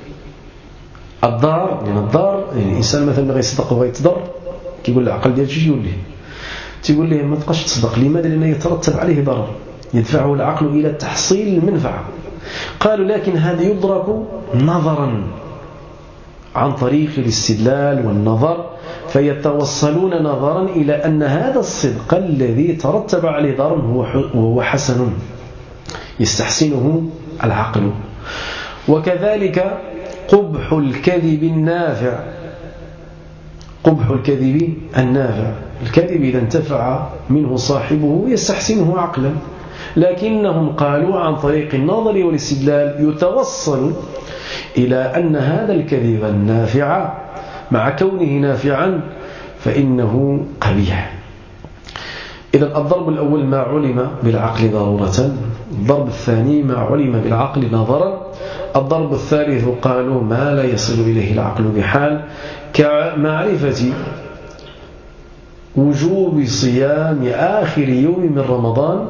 Speaker 2: الضار، يعني الضار يعني الإنسان مثلا يصدق ويتضر كيقول العقل ديال شي يقول له تقول له ما تبقاش تصدق. لماذا؟ لأنه يترتب عليه ضرر يدفعه العقل إلى تحصيل المنفعة. قالوا لكن هذا يدرك نظرا عن طريق الاستدلال والنظر، فيتوصلون نظرا إلى أن هذا الصدق الذي ترتب عليه ضرر هو حسن يستحسنه العقل. وكذلك قبح الكذب النافع، قبح الكذب النافع، الكذب إذا انتفع منه صاحبه يستحسنه عقلا، لكنهم قالوا عن طريق النظر والاستدلال يتوصل إلى أن هذا الكذب النافع مع كونه نافعا فإنه قبيح. إذا الضرب الأول ما علم بالعقل ضرورة، الضرب الثاني ما علم بالعقل نظرا، الضرب الثالث قالوا ما لا يصل إليه العقل بحال كمعرفة وجوب صيام آخر يوم من رمضان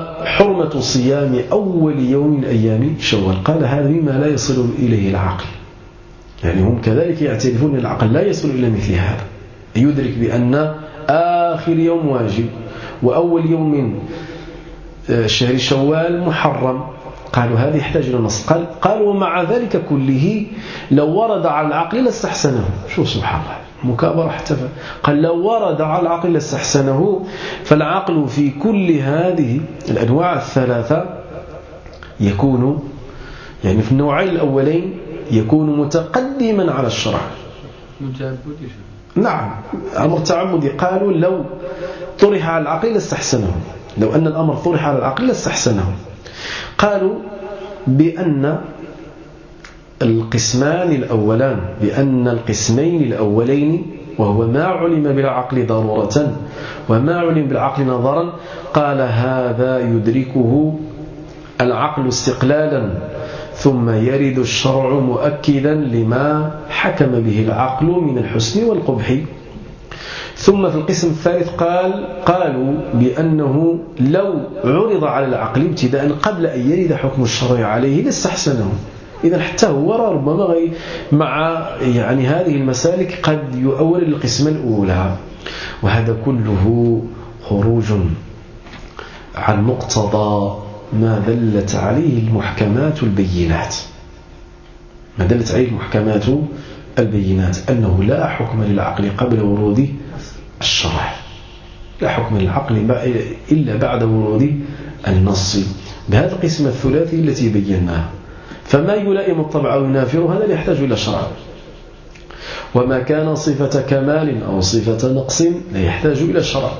Speaker 2: وحرمة صيام أول يوم من أيام شوال. قال هذا مما لا يصل إليه العقل، يعني هم كذلك يعترفون أن العقل لا يصل إلى مثل هذا، يدرك بأن آخر يوم واجب وأول يوم من شهر شوال محرم. قالوا هذا يحتاج إلى نص. قال قالوا ومع ذلك كله لو ورد على العقل لاستحسنه. شو سبحان الله، مكابرة حتى. قال لو ورد على العقل لاستحسنه، فالعقل في كل هذه الأنواع الثلاثة يكون يعني في النوعين الأولين يكون متقدما على الشرع. نعم، أمر تعبدي. قالوا لو طرح على العقل لاستحسنه، لو أن الأمر طرح على العقل لاستحسنه. قالوا بأن القسمان الأولان بأن القسمين الأولين وهو ما علم بالعقل ضرورة وما علم بالعقل نظرا، قال هذا يدركه العقل استقلالا، ثم يرد الشرع مؤكدا لما حكم به العقل من الحسن والقبح. ثم في القسم الثالث قال قالوا بأنه لو عرض على العقل ابتداء قبل أن يرد حكم الشرع عليه لاستحسنه. إذا حتى هو ربما مع يعني هذه المسالك قد يؤول القسم الأولى، وهذا كله خروج عن مقتضى ما دلت عليه المحكمات البينات. ما دلت عليه المحكمات البينات أنه لا حكم للعقل قبل ورود الشرع، لا حكم للعقل إلا بعد ورود النص، بهذا القسم الثلاثي التي بيناه. فما يلائم الطبع أو ينافر هذا لا يحتاج إلى شرع، وما كان صفة كمال أو صفة نقص لا يحتاج إلى شرع.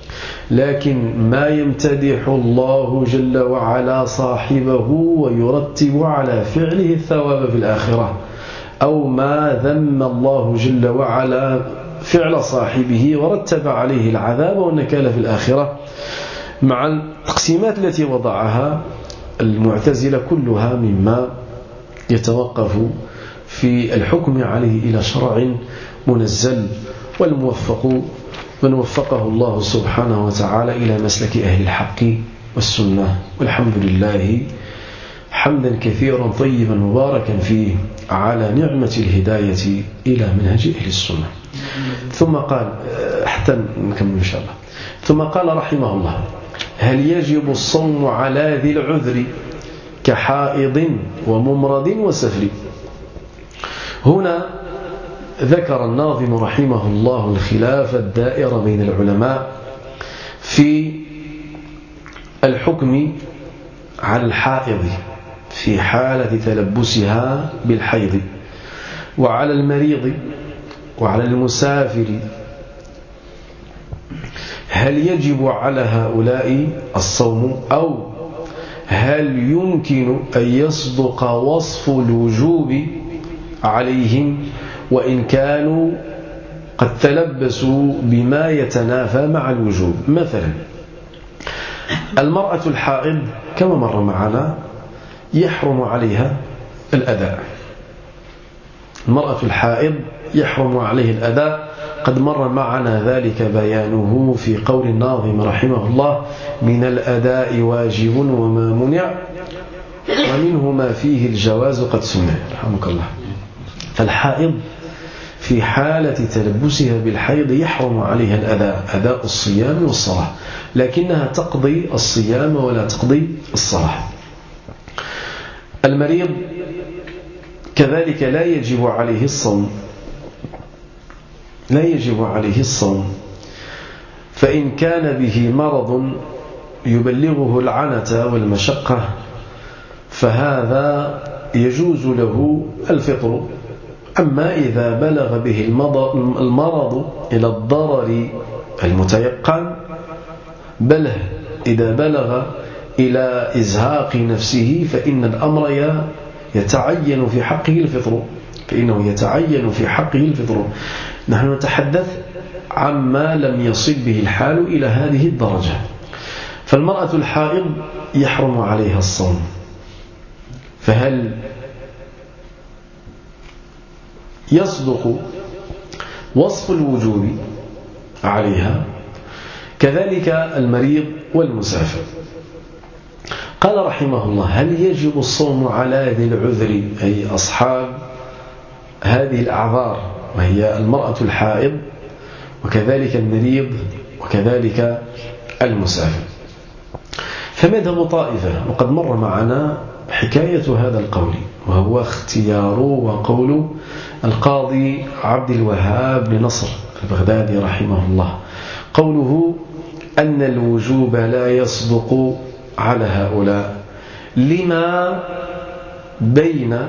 Speaker 2: لكن ما يمتدح الله جل وعلا صاحبه ويرتب على فعله الثواب في الآخرة، أو ما ذم الله جل وعلا فعل صاحبه ورتب عليه العذاب والنكال في الآخرة، مع التقسيمات التي وضعها المعتزلة كلها مما يتوقف في الحكم عليه إلى شرع منزل، والموفق من وفقه الله سبحانه وتعالى إلى مسلك أهل الحق والسنة. والحمد لله حمدا كثيرا طيبا مباركا فيه على نعمة الهداية إلى منهج أهل السنة. ثم قال حتى نكمل إن شاء الله. ثم قال رحمه الله: هل يجب الصوم على ذي العذر كحائض وممرض وسفر؟ هنا ذكر الناظم رحمه الله الخلاف الدائر بين العلماء في الحكم على الحائض في حالة تلبسها بالحيض، وعلى المريض وعلى المسافر. هل يجب على هؤلاء الصوم، أو هل يمكن أن يصدق وصف الوجوب عليهم وإن كانوا قد تلبسوا بما يتنافى مع الوجوب؟ مثلا المرأة الحائض كما مر معنا يحرم عليها الأداء. المرأة الحائض يحرم عليه الأداء، قد مر معنا ذلك بيانه في قول الناظم رحمه الله: من الأداء واجب وما منع ومنه ما فيه الجواز قد سمع. رحمك الله. فالحائض في حالة تلبسها بالحيض يحرم عليها الأداء، أداء الصيام والصلاة، لكنها تقضي الصيام ولا تقضي الصلاة. المريض كذلك لا يجب عليه الصوم، لا يجب عليه الصوم، فإن كان به مرض يبلغه العنة والمشقة فهذا يجوز له الفطر. أما إذا بلغ به المرض إلى الضرر المتيقن، بل إذا بلغ إلى إزهاق نفسه، فإن الأمر يتعين في حقه الفطر، فإنه يتعين في حقه الفطر. نحن نتحدث عما لم يصل به الحال إلى هذه الدرجة. فالمرأة الحائض يحرم عليها الصوم، فهل يصدق وصف الوجوب عليها؟ كذلك المريض والمسافر. قال رحمه الله: هل يجب الصوم على ذي العذر، أي أصحاب هذه الأعذار، وهي المرأة الحائض وكذلك المريض وكذلك المسافر. فمذهب طائفة، وقد مر معنا حكاية هذا القول، وهو اختيار وقول القاضي عبد الوهاب بن نصر البغدادي رحمه الله، قوله أن الوجوب لا يصدق على هؤلاء لما بين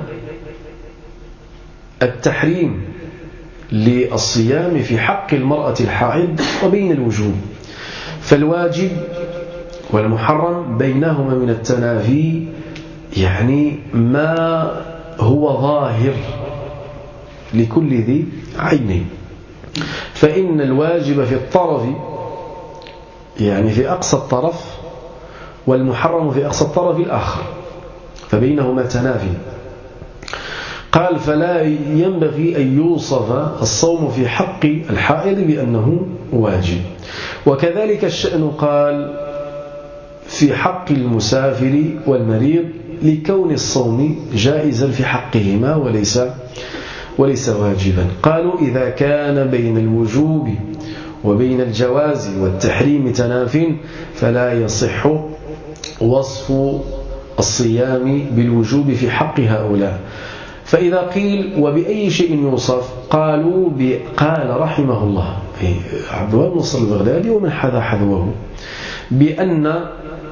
Speaker 2: التحريم للصيام في حق المرأة الحائض وبين الوجوب، فالواجب والمحرم بينهما من التنافي، يعني ما هو ظاهر لكل ذي عين. فإن الواجب في الطرف، يعني في أقصى الطرف، والمحرم في أقصى الطرف الآخر، فبينهما تنافي. قال فلا ينبغي أن يوصف الصوم في حق الحائض بأنه واجب، وكذلك الشأن قال في حق المسافر والمريض لكون الصوم جائزا في حقهما وليس وليس واجبا. قالوا إذا كان بين الوجوب وبين الجواز والتحريم تناف فلا يصح وصف الصيام بالوجوب في حق هؤلاء. فإذا قيل وبأي شيء يوصف، قالوا قال رحمه الله عبد الوهاب بن نصر البغدادي ومن حذا حذوه بأن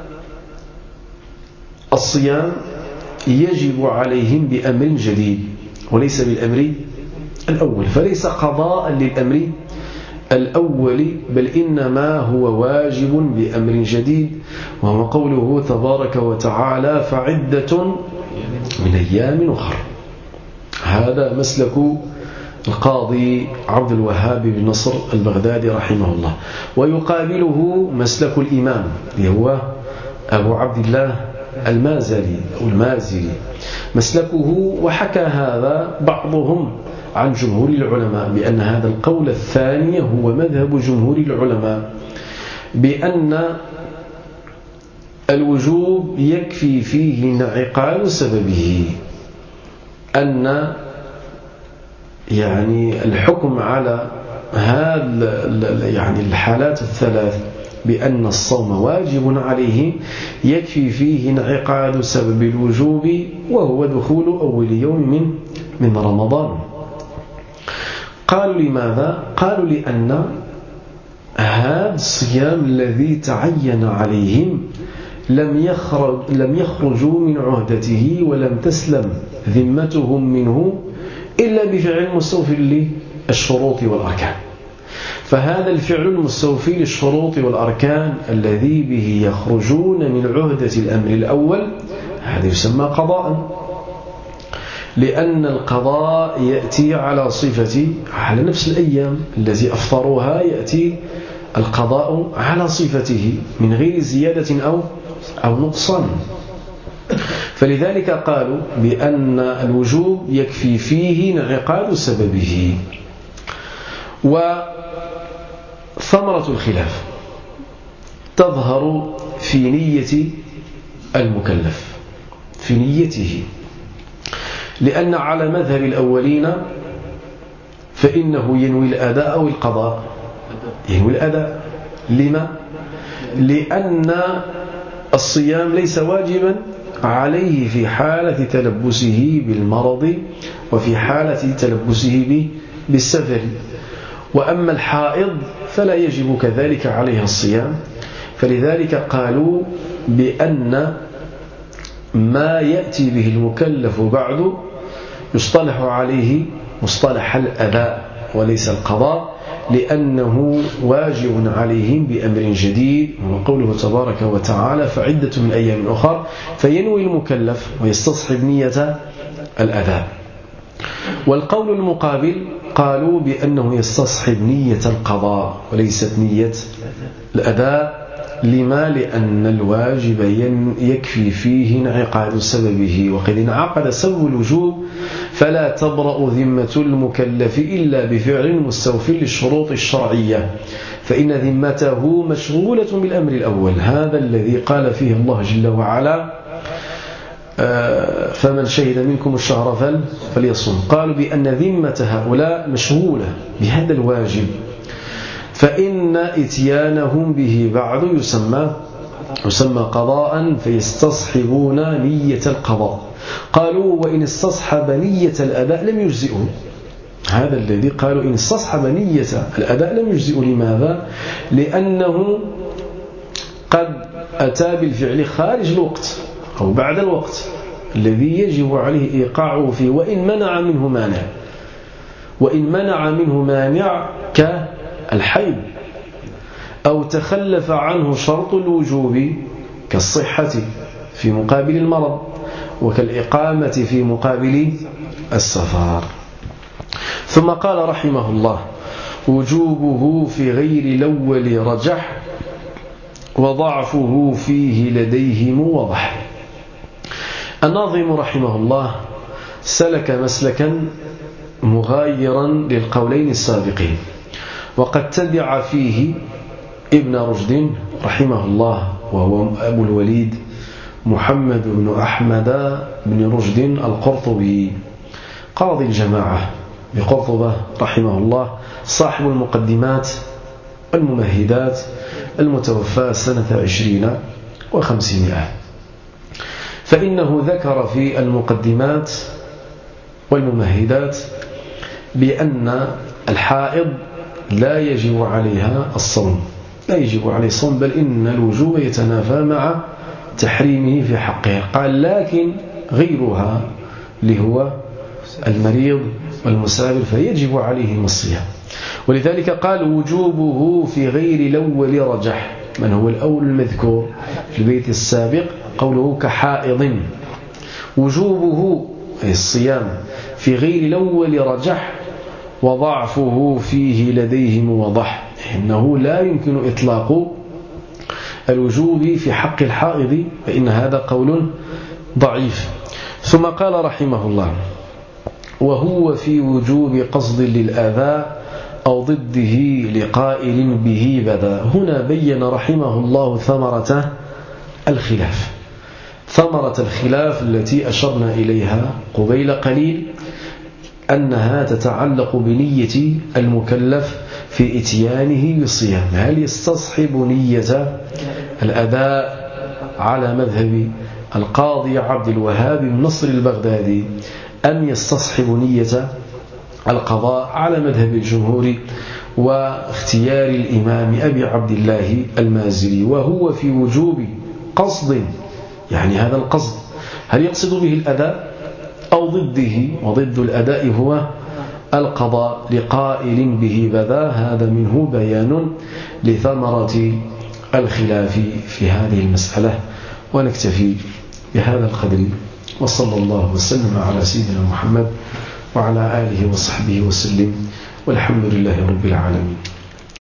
Speaker 2: الصيام يجب عليهم بأمر جديد وليس بالأمر الأول، فليس قضاء للأمر الأول، بل إنما هو واجب بأمر جديد، وهو قوله تبارك وتعالى فعدة من أيام أخر. هذا مسلك القاضي عبد الوهاب بن نصر البغدادي رحمه الله، ويقابله مسلك الإمام اللي هو أبو عبد الله المازري أو المازري مسلكه. وحكى هذا بعضهم عن جمهور العلماء بأن هذا القول الثاني هو مذهب جمهور العلماء، بأن الوجوب يكفي فيه انعقاد سببه، أن يعني الحكم على هذا يعني الحالات الثلاث بأن الصوم واجب عليه يكفي فيه انعقاد سبب الوجوب، وهو دخول أول يوم من من رمضان. قالوا لماذا؟ قالوا لأن هذا الصيام الذي تعين عليهم لم يخرج لم يخرجوا من عهدته ولم تسلم ذمتهم منه إلا بفعل المستوفي للشروط والأركان. فهذا الفعل المستوفي للشروط والأركان الذي به يخرجون من عهدة الأمر الأول هذا يسمى قضاء، لأن القضاء يأتي على صفة على نفس الأيام التي أفطروها، يأتي القضاء على صفته من غير زيادة أو أو نقصان. فلذلك قالوا بأن الوجوب يكفي فيه انعقاد سببه. وثمرة الخلاف تظهر في نية المكلف، في نيته، لأن على مذهب الأولين فإنه ينوي الأداء أو القضاء، ينوي الأداء. لما؟ لأن الصيام ليس واجبا عليه في حالة تلبسه بالمرض وفي حالة تلبسه بالسفر، وأما الحائض فلا يجب كذلك عليها الصيام. فلذلك قالوا بأن ما يأتي به المكلف بعد يصطلح عليه مصطلح الأداء وليس القضاء، لأنه واجب عليهم بأمر جديد، وقوله تبارك وتعالى فعدة من أيام أخر، فينوي المكلف ويستصحب نية الأداء. والقول المقابل قالوا بأنه يستصحب نية القضاء وليست نية الأداء. لما؟ لأن الواجب يكفي فيه انعقاد سببه، وقد انعقد سبب الوجوب فلا تبرأ ذمة المكلف إلا بفعل مستوفي للشروط الشرعية، فإن ذمته مشغولة بالأمر الأول، هذا الذي قال فيه الله جل وعلا فمن شهد منكم الشهر فليصم. قالوا بأن ذمة هؤلاء مشغولة بهذا الواجب، فإن إتيانهم به بعد يسمى يسمى قضاء، فيستصحبون نية القضاء. قالوا وإن استصحب نية الأداء لم يجزئه. هذا الذي قالوا إن استصحب نية الأداء لم يجزئه. لماذا؟ لأنه قد أتى بالفعل خارج الوقت أو بعد الوقت الذي يجب عليه إيقاعه فيه، وإن منع منه مانع وإن منع منه مانع كالحيض، أو تخلف عنه شرط الوجوب كالصحة في مقابل المرض، وكالإقامة في مقابل السفر. ثم قال رحمه الله: وجوبه في غير الأول رجح، وضعفه فيه لديهم وضح. الناظم رحمه الله سلك مسلكا مغايرا للقولين السابقين، وقد تبع فيه ابن رشد رحمه الله، وهو أبو الوليد محمد بن أحمد بن رشد القرطبي قاضي الجماعة بقرطبة رحمه الله، صاحب المقدمات والممهدات، المتوفى سنة عشرين وخمسمائة. فإنه ذكر في المقدمات والممهدات بأن الحائض لا يجب عليها الصوم، لا يجب عليه الصوم، بل إن الوجوب يتنافى مع تحريمه في حقها. قال لكن غيرها اللي هو المريض والمسافر فيجب عليهم الصيام. ولذلك قال وجوبه في غير الأول رجح. من هو الأول المذكور في البيت السابق؟ قوله كحائض. وجوبه أي الصيام في غير الأول رجح، وضعفه فيه لديهم وضح. إنه لا يمكن إطلاق الوجوب في حق الحائض، فإن هذا قول ضعيف. ثم قال رحمه الله: وهو في وجوب قصد للأذى أو ضده لقائل به بدا. هنا بين رحمه الله ثمرة الخلاف ثمرة الخلاف التي أشرنا إليها قبيل قليل، أنها تتعلق بنية المكلف في إتيانه بالصيام. هل يستصحب نية الأداء على مذهب القاضي عبد الوهاب بن نصر البغدادي، أم يستصحب نية القضاء على مذهب الجمهور واختيار الإمام أبي عبد الله المازري؟ وهو في وجوب قصد، يعني هذا القصد هل يقصد به الأداء أو ضده؟ وضد الأداء هو القضاء لقائل به بدا. هذا منه بيان لثمرة الخلاف في هذه المسألة. ونكتفي بهذا القدر، وصلى الله وسلم على سيدنا محمد وعلى آله وصحبه وسلم، والحمد لله رب العالمين.